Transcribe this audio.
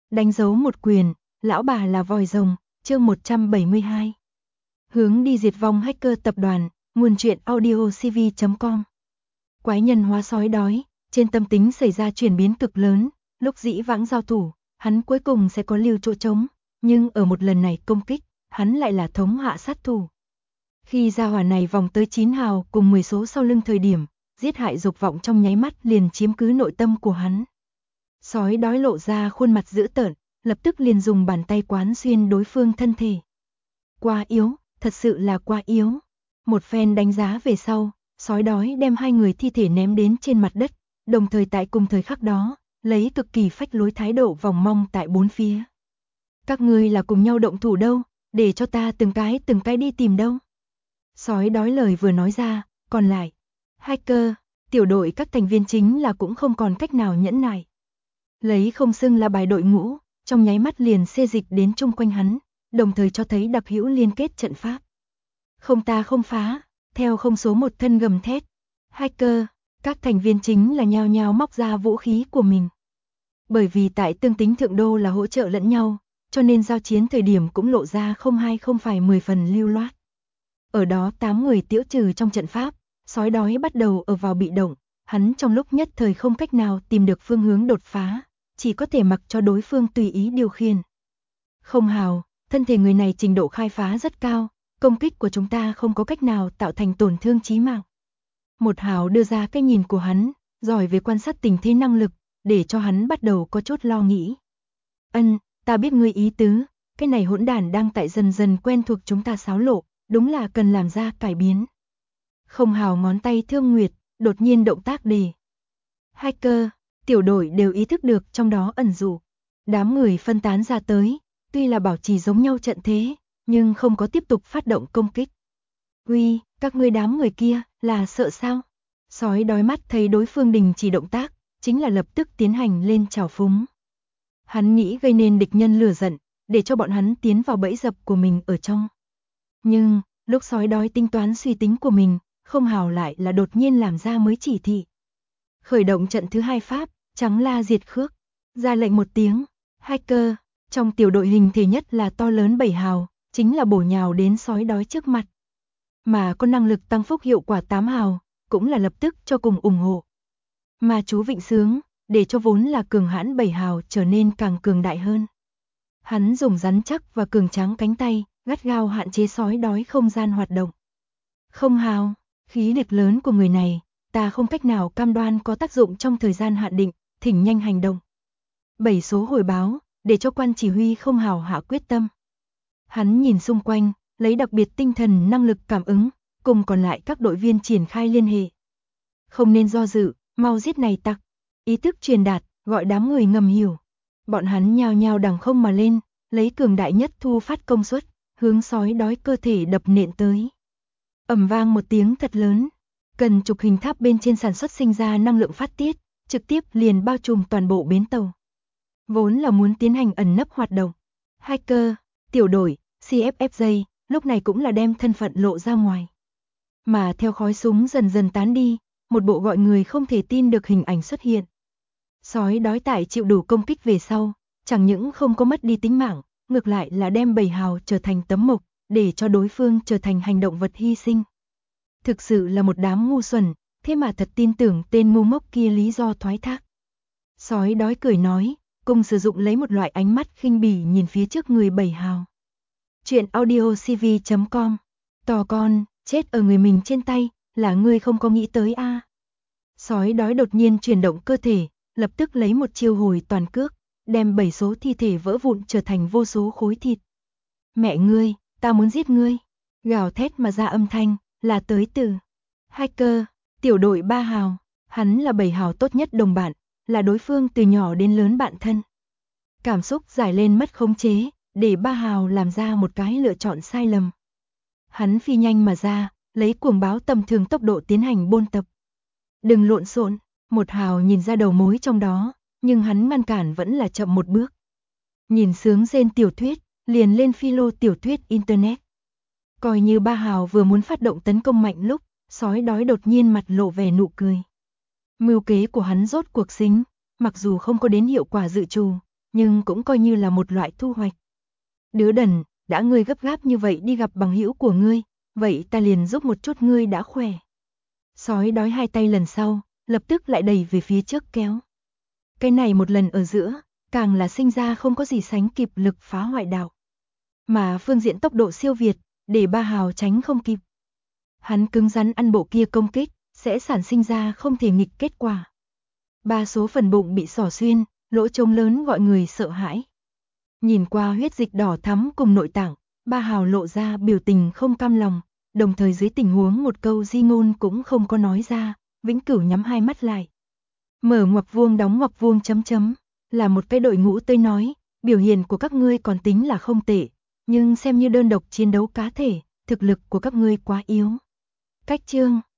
Đánh dấu một quyền, lão bà là vòi rồng, chương 172. Hướng đi diệt vong hacker tập đoàn, nguồn truyện audiocv.com. Quái nhân hóa sói đói, trên tâm tính xảy ra chuyển biến cực lớn, lúc dĩ vãng giao thủ, hắn cuối cùng sẽ có lưu chỗ trống, nhưng ở một lần này công kích, hắn lại là thống hạ sát thủ. Khi gia hỏa này vòng tới 9 hào cùng 10 số sau lưng thời điểm, giết hại dục vọng trong nháy mắt liền chiếm cứ nội tâm của hắn. Sói đói lộ ra khuôn mặt dữ tợn, lập tức liền dùng bàn tay quán xuyên đối phương thân thể. Quá yếu, thật sự là quá yếu. Một phen đánh giá về sau, sói đói đem hai người thi thể ném đến trên mặt đất, đồng thời tại cùng thời khắc đó, lấy cực kỳ phách lối thái độ vòng mong tại bốn phía. Các ngươi là cùng nhau động thủ đâu, để cho ta từng cái đi tìm đâu. Sói đói lời vừa nói ra, còn lại, hacker, tiểu đội các thành viên chính là cũng không còn cách nào nhẫn nại. Lấy không xưng là bài đội ngũ, trong nháy mắt liền xê dịch đến chung quanh hắn, đồng thời cho thấy đặc hữu liên kết trận pháp. Không ta không phá, theo không số một thân gầm thét. Hacker, các thành viên chính là nhao nhao móc ra vũ khí của mình. Bởi vì tại tương tính thượng đô là hỗ trợ lẫn nhau, cho nên giao chiến thời điểm cũng lộ ra không hay không phải 10 phần lưu loát. Ở đó 8 người tiễu trừ trong trận pháp, sói đói bắt đầu ở vào bị động, hắn trong lúc nhất thời không cách nào tìm được phương hướng đột phá, chỉ có thể mặc cho đối phương tùy ý điều khiển. Không hào, thân thể người này trình độ khai phá rất cao, công kích của chúng ta không có cách nào tạo thành tổn thương chí mạng. Một hào đưa ra cái nhìn của hắn, giỏi về quan sát tình thế năng lực, để cho hắn bắt đầu có chút lo nghĩ. Ta biết ngươi ý tứ, cái này hỗn đản đang tại dần dần quen thuộc chúng ta xáo lộ, đúng là cần làm ra cải biến. Không hào ngón tay thương nguyệt, đột nhiên động tác đề. Hacker, tiểu đội đều ý thức được trong đó ẩn dụ. Đám người phân tán ra tới, tuy là bảo trì giống nhau trận thế, nhưng không có tiếp tục phát động công kích. Uy, các ngươi đám người kia, là sợ sao? Sói đói mắt thấy đối phương đình chỉ động tác, chính là lập tức tiến hành lên trào phúng. Hắn nghĩ gây nên địch nhân lửa giận, để cho bọn hắn tiến vào bẫy dập của mình ở trong. Nhưng, lúc sói đói tính toán suy tính của mình, không hào lại là đột nhiên làm ra mới chỉ thị. Khởi động trận thứ 2 pháp, trắng la diệt khước, ra lệnh một tiếng, hacker, trong tiểu đội hình thể nhất là to lớn 7 hào, chính là bổ nhào đến sói đói trước mặt. Mà có năng lực tăng phúc hiệu quả 8 hào, cũng là lập tức cho cùng ủng hộ. Mà chú Vịnh Sướng, để cho vốn là cường hãn 7 hào trở nên càng cường đại hơn. Hắn dùng rắn chắc và cường tráng cánh tay, gắt gao hạn chế sói đói không gian hoạt động. Không hào, khí lực lớn của người này, ta không cách nào cam đoan có tác dụng trong thời gian hạn định, thỉnh nhanh hành động. 7 số hồi báo, để cho quan chỉ huy không hào hạ quyết tâm. Hắn nhìn xung quanh, lấy đặc biệt tinh thần năng lực cảm ứng, cùng còn lại các đội viên triển khai liên hệ. Không nên do dự, mau giết này tặc. Ý thức truyền đạt, gọi đám người ngầm hiểu. Bọn hắn nhao nhao đằng không mà lên, lấy cường đại nhất thu phát công suất, hướng sói đói cơ thể đập nện tới. Ầm vang một tiếng thật lớn, cần trục hình tháp bên trên sản xuất sinh ra năng lượng phát tiết, trực tiếp liền bao trùm toàn bộ bến tàu. Vốn là muốn tiến hành ẩn nấp hoạt động. Hacker, tiểu đội, CFFJ, lúc này cũng là đem thân phận lộ ra ngoài. Mà theo khói súng dần dần tán đi, một bộ gọi người không thể tin được hình ảnh xuất hiện. Sói đói tại chịu đủ công kích về sau, chẳng những không có mất đi tính mạng, ngược lại là đem 7 hào trở thành tấm mộc, để cho đối phương trở thành hành động vật hy sinh. Thực sự là một đám ngu xuẩn, thế mà thật tin tưởng tên ngu ngốc kia lý do thoái thác. Sói đói cười nói, cùng sử dụng lấy một loại ánh mắt khinh bỉ nhìn phía trước người 7 hào. Chuyện audiocv.com. To con, chết ở người mình trên tay, là ngươi không có nghĩ tới a. Sói đói đột nhiên chuyển động cơ thể, lập tức lấy một chiêu hồi toàn cước, đem 7 số thi thể vỡ vụn trở thành vô số khối thịt. Mẹ ngươi, ta muốn giết ngươi. Gào thét mà ra âm thanh, là tới từ hacker, tiểu đội 3 hào, hắn là 7 hào tốt nhất đồng bạn, là đối phương từ nhỏ đến lớn bạn thân. Cảm xúc giải lên mất khống chế, để 3 hào làm ra một cái lựa chọn sai lầm. Hắn phi nhanh mà ra, lấy cuồng báo tầm thường tốc độ tiến hành bôn tập. Đừng lộn xộn, một hào nhìn ra đầu mối trong đó, nhưng hắn ngăn cản vẫn là chậm một bước. Nhìn sướng rên tiểu thuyết, liền lên philo tiểu thuyết internet. Coi như 3 hào vừa muốn phát động tấn công mạnh lúc, sói đói đột nhiên mặt lộ vẻ nụ cười. Mưu kế của hắn rốt cuộc xính, mặc dù không có đến hiệu quả dự trù, nhưng cũng coi như là một loại thu hoạch. Đứa đần, đã ngươi gấp gáp như vậy đi gặp bằng hữu của ngươi, vậy ta liền giúp một chút ngươi đã khỏe. Sói đói hai tay lần sau, lập tức lại đẩy về phía trước kéo. Cái này một lần ở giữa, càng là sinh ra không có gì sánh kịp lực phá hoại đạo. Mà phương diện tốc độ siêu việt, để Ba Hào tránh không kịp. Hắn cứng rắn ăn bộ kia công kích, sẽ sản sinh ra không thể nghịch kết quả. Ba số phần bụng bị xỏ xuyên, lỗ trống lớn gọi người sợ hãi. Nhìn qua huyết dịch đỏ thắm cùng nội tạng, Ba Hào lộ ra biểu tình không cam lòng, đồng thời dưới tình huống một câu di ngôn cũng không có nói ra, vĩnh cửu nhắm hai mắt lại. Mở ngoặc vuông đóng ngoặc vuông chấm chấm, là một cái đội ngũ tươi nói, biểu hiện của các ngươi còn tính là không tệ, nhưng xem như đơn độc chiến đấu cá thể, thực lực của các ngươi quá yếu. Cách chương